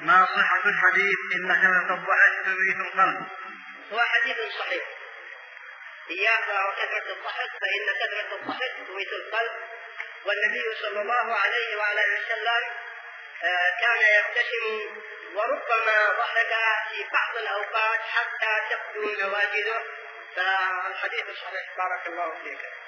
ما صحة الحديث إن كثرة الضحك تميت القلب؟ هو حديث صحيح، إياك وكثرة الضحك فإن كثرة الضحك تميت القلب. والنبي صلى الله عليه وعلى وسلم كان يبتسم وربما ضحك في بعض الأوقات حتى تبدو نواجذه، فالحديث صحيح. بارك الله فيك.